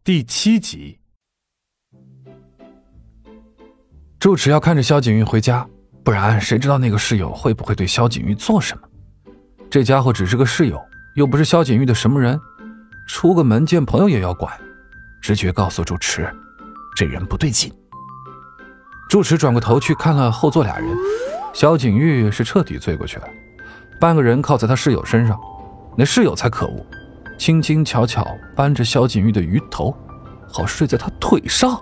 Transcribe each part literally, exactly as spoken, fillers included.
第七集。住持要看着萧景玉回家，不然谁知道那个室友会不会对萧景玉做什么。这家伙只是个室友，又不是萧景玉的什么人，出个门见朋友也要管。直觉告诉住持，这人不对劲。住持转过头去看了后座俩人，萧景玉是彻底醉过去了，半个人靠在他室友身上，那室友才可恶，轻轻巧巧扳着萧景玉的鱼头，好睡在他腿上。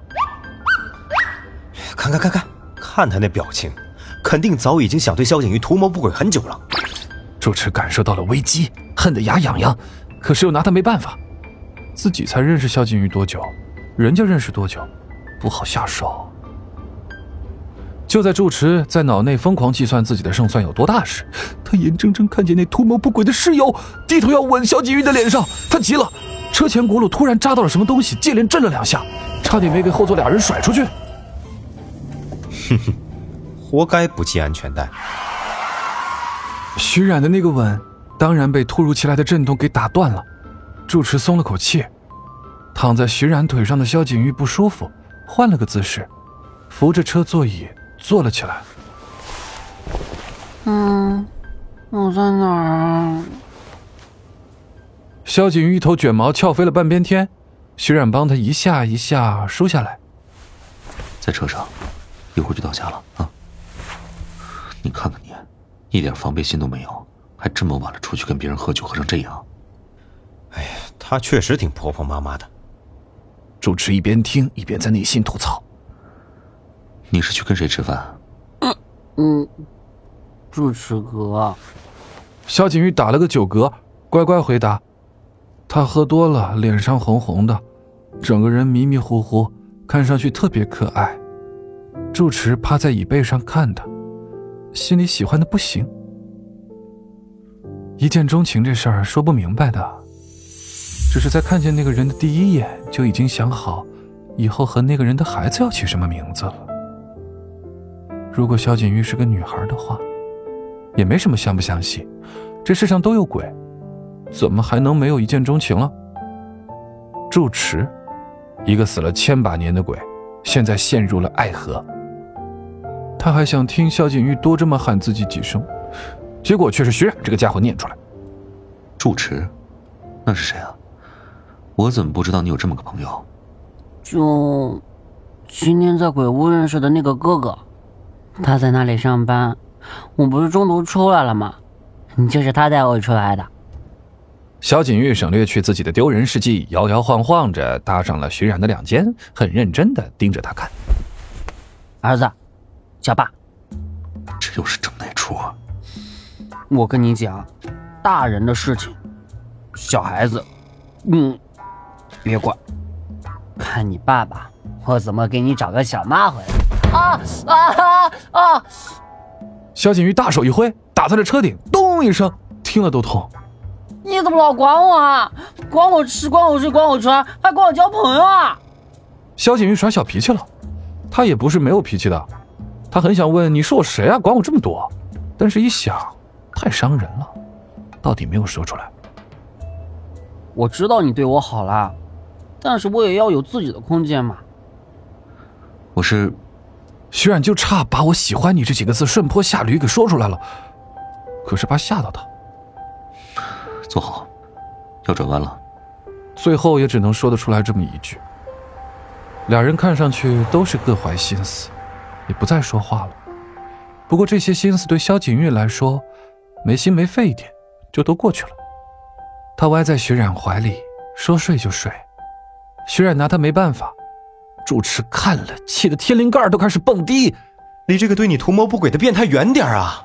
看看看看看他那表情，肯定早已经想对萧景玉图谋不轨很久了。 住持感受到了危机，恨得牙痒痒，可是又拿他没办法。自己才认识萧景玉多久，人家认识多久，不好下手。就在住持在脑内疯狂计算自己的胜算有多大时，他眼睁睁看见那图谋不轨的室友低头要吻萧景玉的脸上，他急了，车前轱辘突然扎到了什么东西，接连震了两下，差点没给后座俩人甩出去。 哼哼，活该不系安全带。 徐冉的那个吻当然被突如其来的震动给打断了，住持松了口气。躺在徐冉腿上的萧景玉不舒服，换了个姿势，扶着车座椅坐了起来。 嗯，我在哪儿啊？ 萧景玉一头卷毛翘飞了半边天，徐冉帮他一下一下梳下来。 在车上，一会儿就到家了啊！你看看你，一点防备心都没有，还这么晚了出去跟别人喝酒，喝成这样。 哎呀，她确实挺婆婆妈妈的。 住持一边听一边在内心吐槽。 你是去跟谁吃饭？ 嗯嗯，住持哥。 萧景玉打了个酒嗝，乖乖回答。他喝多了，脸上红红的，整个人迷迷糊糊，看上去特别可爱。住持趴在椅背上看他，心里喜欢的不行。一见钟情这事儿说不明白的，只是在看见那个人的第一眼就已经想好以后和那个人的孩子要起什么名字了。如果萧景玉是个女孩的话，也没什么相不相信，这世上都有鬼，怎么还能没有一见钟情了？住持，一个死了千把年的鬼，现在陷入了爱河。他还想听萧景玉多这么喊自己几声，结果却是徐冉这个家伙念出来。 住持，那是谁啊？我怎么不知道你有这么个朋友？ 就今天在鬼屋认识的那个哥哥，他在那里上班，我不是中途出来了吗？就是他带我出来的。 萧景玉省略去自己的丢人事迹，摇摇晃晃着搭上了徐冉的两肩，很认真地盯着他看。 儿子，叫爸。 这又是整哪出啊？ 我跟你讲，大人的事情，小孩子，嗯，别管。看你爸爸，我怎么给你找个小妈回来？啊啊啊！ 萧景玉大手一挥，打在了车顶，咚一声，听了都痛。 你怎么老管我啊？管我吃，管我睡，管我穿，还管我交朋友啊？ 萧景玉耍小脾气了，他也不是没有脾气的，他很想问你是我谁啊，管我这么多，但是一想太伤人了，到底没有说出来。 我知道你对我好了，但是我也要有自己的空间嘛。 我是徐冉就差把我喜欢你这几个字顺坡下驴给说出来了，可是怕吓到他。 坐好，要转弯了。 最后也只能说得出来这么一句。俩人看上去都是各怀心思，也不再说话了。不过这些心思对萧景玉来说，没心没肺一点，就都过去了。他歪在徐冉怀里，说睡就睡。徐冉拿他没办法，住持看了，气得天灵盖都开始蹦迪。 离这个对你图谋不轨的变态远点啊！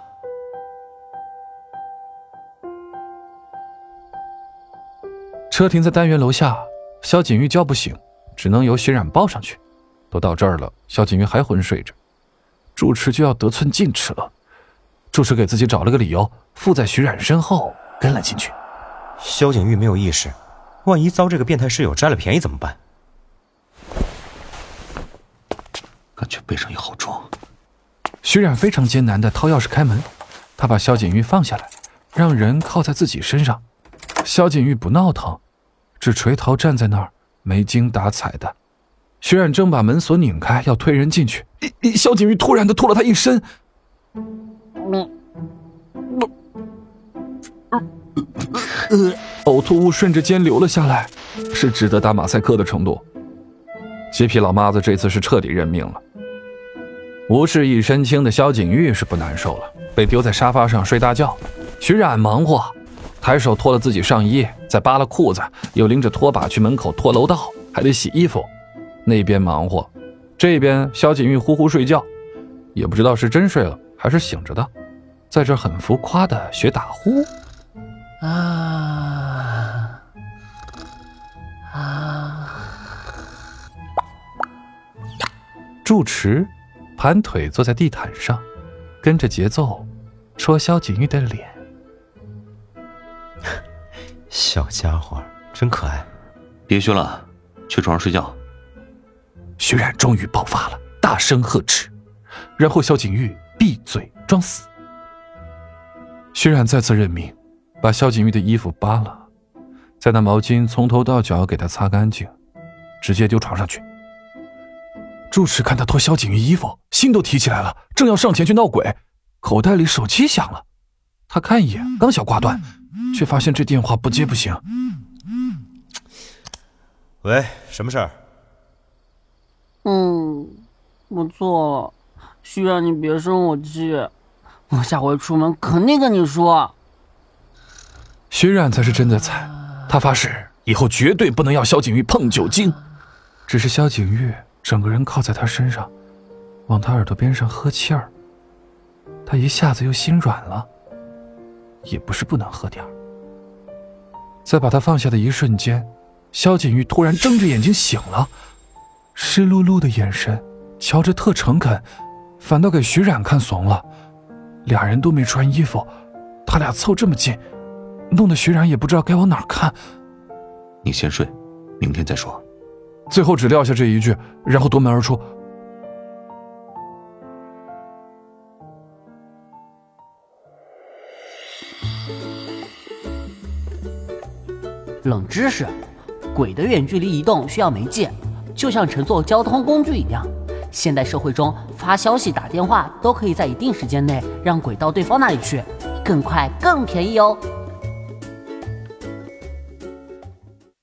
车停在单元楼下，萧景玉叫不醒，只能由徐冉抱上去。都到这儿了，萧景玉还昏睡着，住持就要得寸进尺了。住持给自己找了个理由，附在徐冉身后跟了进去。 萧景玉没有意识，万一遭这个变态室友占了便宜怎么办？ 感觉背上也好重。 徐冉非常艰难地掏钥匙开门，他把萧景玉放下来，让人靠在自己身上。萧景玉不闹腾，只垂头站在那儿， 没精打采的。徐冉正把门锁拧开，要推人进去，萧景玉突然的吐了他一身。呕吐物顺着肩流了下来，是值得打马赛克的程度。洁癖老妈子这次是彻底认命了。无事一身轻的萧景玉是不难受了，被丢在沙发上睡大觉。徐冉忙活，抬手脱了自己上衣，再扒了裤子，又拎着拖把去门口拖楼道，还得洗衣服。那边忙活，这边萧景玉呼呼睡觉，也不知道是真睡了还是醒着的，在这很浮夸的学打呼。 啊啊！ 住持盘腿坐在地毯上，跟着节奏戳萧景玉的脸。 小家伙真可爱。 别学了，去床上睡觉。 徐冉终于爆发了，大声呵斥，然后萧景玉闭嘴装死。徐冉再次认命，把萧景玉的衣服扒了，再拿毛巾从头到脚给他擦干净，直接丢床上去。住持看他脱萧景玉衣服，心都提起来了，正要上前去闹鬼，口袋里手机响了，他看一眼，刚想挂断，却发现这电话不接不行。 喂，什么事儿？ 嗯，我错了，徐冉，你别生我气，我下回出门肯定跟你说。 徐冉才是真的惨，他发誓以后绝对不能要萧景玉碰酒精。只是萧景玉整个人靠在他身上，往他耳朵边上喝气儿，他一下子又心软了，也不是不能喝点儿。在把他放下的一瞬间，萧景玉突然睁着眼睛醒了，湿漉漉的眼神瞧着特诚恳，反倒给徐冉看怂了。俩人都没穿衣服，他俩凑这么近，弄得徐冉也不知道该往哪儿看。 你先睡，明天再说。 最后只撂下这一句，然后夺门而出。 冷知识：鬼的远距离移动需要媒介，就像乘坐交通工具一样。现代社会中，发消息、打电话都可以在一定时间内让鬼到对方那里去，更快更便宜哦。